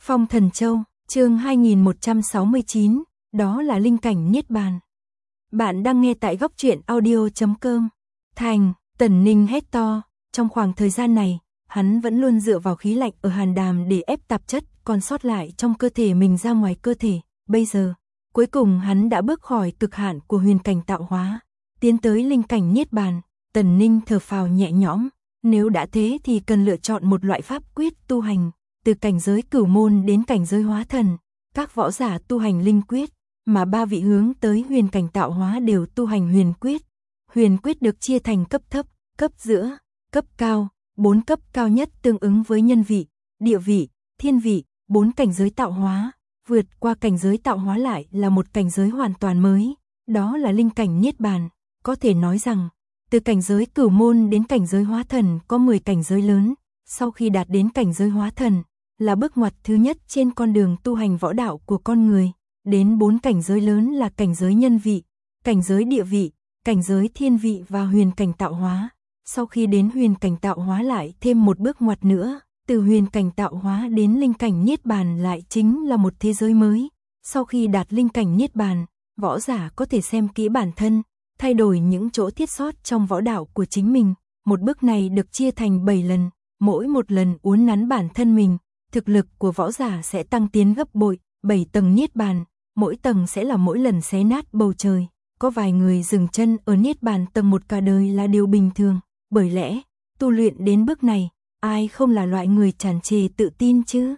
Phong Thần Châu, chương 2169, đó là linh cảnh Niết Bàn. Bạn đang nghe tại góc truyện audio.com. Thành, Tần Ninh hét to, trong khoảng thời gian này, hắn vẫn luôn dựa vào khí lạnh ở hàn đàm để ép tạp chất còn sót lại trong cơ thể mình ra ngoài cơ thể. Bây giờ, cuối cùng hắn đã bước khỏi cực hạn của huyền cảnh tạo hóa, tiến tới linh cảnh Niết Bàn. Tần Ninh thở phào nhẹ nhõm, nếu đã thế thì cần lựa chọn một loại pháp quyết tu hành. Từ cảnh giới cửu môn đến cảnh giới hóa thần, các võ giả tu hành linh quyết, mà ba vị hướng tới huyền cảnh tạo hóa đều tu hành huyền quyết. Huyền quyết được chia thành cấp thấp, cấp giữa, cấp cao, 4 cấp cao nhất tương ứng với nhân vị, địa vị, thiên vị, 4 cảnh giới tạo hóa. Vượt qua cảnh giới tạo hóa lại là một cảnh giới hoàn toàn mới, đó là linh cảnh Niết Bàn. Có thể nói rằng, từ cảnh giới cửu môn đến cảnh giới hóa thần có 10 cảnh giới lớn, sau khi đạt đến cảnh giới hóa thần, là bước ngoặt thứ nhất trên con đường tu hành võ đạo của con người. Đến 4 cảnh giới lớn là cảnh giới nhân vị, cảnh giới địa vị, cảnh giới thiên vị và huyền cảnh tạo hóa. Sau khi đến huyền cảnh tạo hóa lại thêm một bước ngoặt nữa, từ huyền cảnh tạo hóa đến linh cảnh Niết Bàn lại chính là một thế giới mới. Sau khi đạt linh cảnh Niết Bàn, võ giả có thể xem kỹ bản thân, thay đổi những chỗ thiết sót trong võ đạo của chính mình. Một bước này được chia thành 7 lần, mỗi một lần uốn nắn bản thân mình, thực lực của võ giả sẽ tăng tiến gấp bội. 7 tầng Niết Bàn, mỗi tầng sẽ là mỗi lần xé nát bầu trời. Có vài người dừng chân ở Niết Bàn tầng 1 cả đời là điều bình thường. Bởi lẽ, tu luyện đến bước này, ai không là loại người tràn trề tự tin chứ?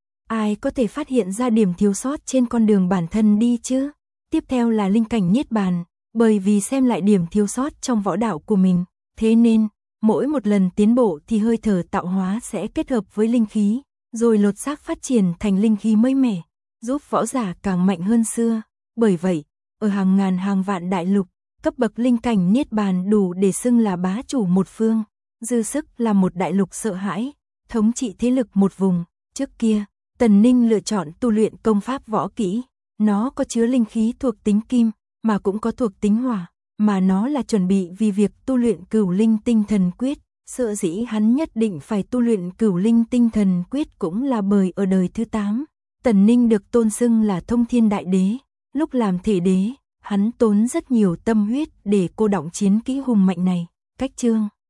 Ai có thể phát hiện ra điểm thiếu sót trên con đường bản thân đi chứ? Tiếp theo là linh cảnh Niết Bàn, bởi vì xem lại điểm thiếu sót trong võ đạo của mình. Thế nên, mỗi một lần tiến bộ thì hơi thở tạo hóa sẽ kết hợp với linh khí, rồi lột xác phát triển thành linh khí mới mẻ, giúp võ giả càng mạnh hơn xưa. Bởi vậy, ở hàng ngàn hàng vạn đại lục, cấp bậc linh cảnh Niết Bàn đủ để xưng là bá chủ một phương, dư sức là một đại lục sợ hãi, thống trị thế lực một vùng. Trước kia, Tần Ninh lựa chọn tu luyện công pháp võ kỹ, nó có chứa linh khí thuộc tính kim, mà cũng có thuộc tính hỏa, mà nó là chuẩn bị vì việc tu luyện Cửu Linh Tinh Thần Quyết. Sợ dĩ hắn nhất định phải tu luyện Cửu Linh Tinh Thần Quyết cũng là bởi ở đời thứ 8, Tần Ninh được tôn xưng là Thông Thiên Đại Đế. Lúc làm thể đế, hắn tốn rất nhiều tâm huyết để cô đọng chiến kỹ hùng mạnh này. Cách chương